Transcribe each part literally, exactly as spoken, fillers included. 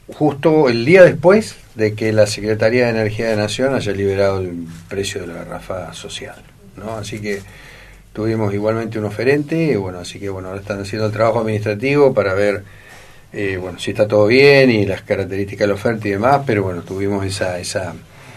justo el día después de que la Secretaría de Energía de Nación haya liberado el precio de la garrafa social, ¿no? Así que tuvimos igualmente un oferente, y bueno, así que bueno, ahora están haciendo el trabajo administrativo para ver eh, bueno, si está todo bien y las características de la oferta y demás, pero bueno, tuvimos esa esa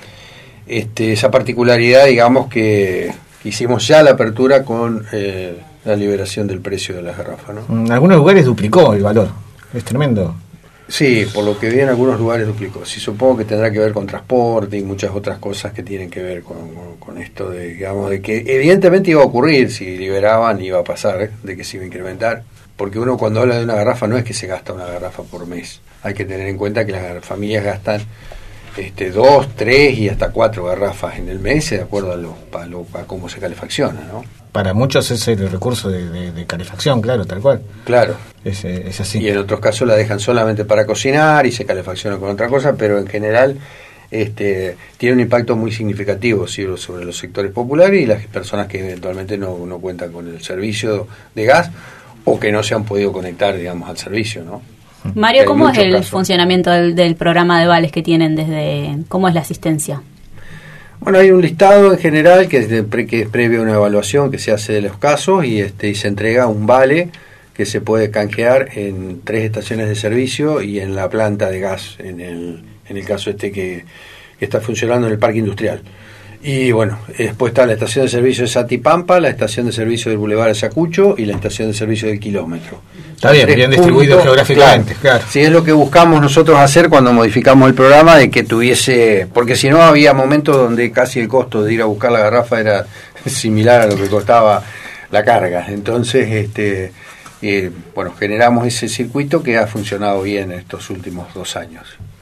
este, esa particularidad, digamos, que hicimos ya la apertura con eh, la liberación del precio de las garrafas, ¿no? En algunos lugares duplicó el valor, es tremendo. Sí, por lo que vi en algunos lugares duplicó. Sí, supongo que tendrá que ver con transporte y muchas otras cosas que tienen que ver con, con, con esto de, digamos, de que evidentemente iba a ocurrir, si liberaban iba a pasar, ¿eh? De que se iba a incrementar. Porque uno cuando habla de una garrafa no es que se gasta una garrafa por mes. Hay que tener en cuenta que las familias gastan este, dos, tres y hasta cuatro garrafas en el mes, de acuerdo a, lo, a, lo, a cómo se calefacciona, ¿no? Para muchos es el recurso de, de, de calefacción, claro, tal cual. Claro. Es, es así. Y en otros casos la dejan solamente para cocinar y se calefacciona con otra cosa, pero en general este, tiene un impacto muy significativo ¿sí? sobre los sectores populares y las personas que eventualmente no, no cuentan con el servicio de gas o que no se han podido conectar, digamos, al servicio, ¿no? Mario, ¿cómo es el casos. funcionamiento del, del programa de vales que tienen desde... ¿Cómo es la asistencia? Bueno, hay un listado en general que es, de, que es previo a una evaluación que se hace de los casos y, este, y se entrega un vale que se puede canjear en tres estaciones de servicio y en la planta de gas, en el, en el caso este que, que está funcionando en el parque industrial. Y bueno, después está la estación de servicio de Satipampa, la estación de servicio del Boulevard de Sacucho y la estación de servicio del Kilómetro. Está bien, bien distribuido geográficamente, claro. claro. Sí, es lo que buscamos nosotros hacer cuando modificamos el programa, de que tuviese, porque si no había momentos donde casi el costo de ir a buscar la garrafa era similar a lo que costaba la carga. Entonces, este, eh, bueno, generamos ese circuito que ha funcionado bien estos últimos dos años.